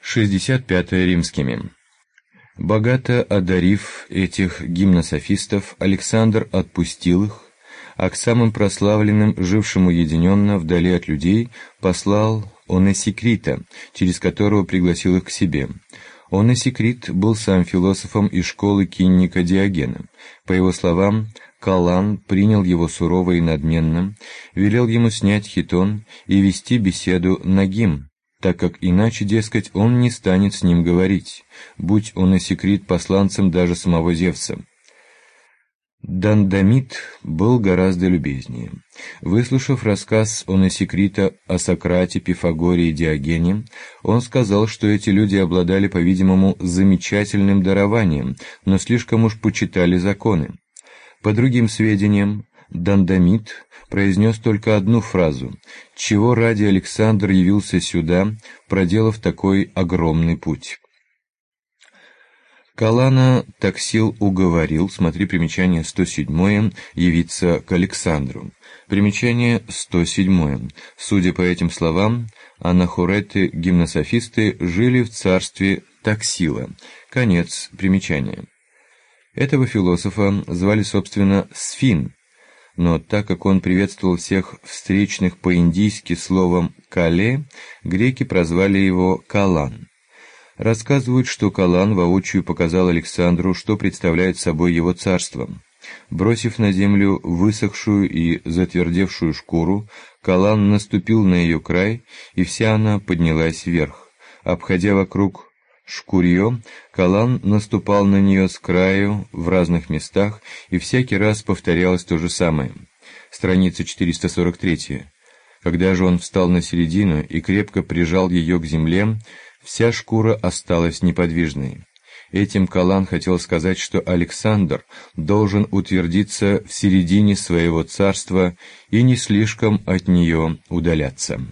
65 римскими. Богато одарив этих гимнософистов, Александр отпустил их, а к самым прославленным, жившим уединенно вдали от людей, послал Онесикрита, через которого пригласил их к себе. Онесикрит был сам философом из школы кинника Диогена. По его словам, Калан принял его сурово и надменно, велел ему снять хитон и вести беседу нагим, так как иначе, дескать, он не станет с ним говорить, будь Онесикрит посланцем даже самого Зевса. Дандамит был гораздо любезнее. Выслушав рассказ Онесикрита о Сократе, Пифагоре и Диогене, он сказал, что эти люди обладали, по-видимому, замечательным дарованием, но слишком уж почитали законы. По другим сведениям, Дандамит произнес только одну фразу: «Чего ради Александр явился сюда, проделав такой огромный путь?» Калана Таксил уговорил, смотри примечание 107, явиться к Александру. Примечание 107. Судя по этим словам, анахореты-гимнософисты жили в царстве Таксила. Конец примечания. Этого философа звали, собственно, Сфин, но так как он приветствовал всех встречных по-индийски словом «кале», греки прозвали его Калан. Рассказывают, что Калан воочию показал Александру, что представляет собой его царство. Бросив на землю высохшую и затвердевшую шкуру, Калан наступил на ее край, и вся она поднялась вверх. Обходя вокруг шкурье, Калан наступал на нее с краю в разных местах, и всякий раз повторялось то же самое. Страница 443. Когда же он встал на середину и крепко прижал ее к земле, вся шкура осталась неподвижной. Этим Калан хотел сказать, что Александр должен утвердиться в середине своего царства и не слишком от нее удаляться.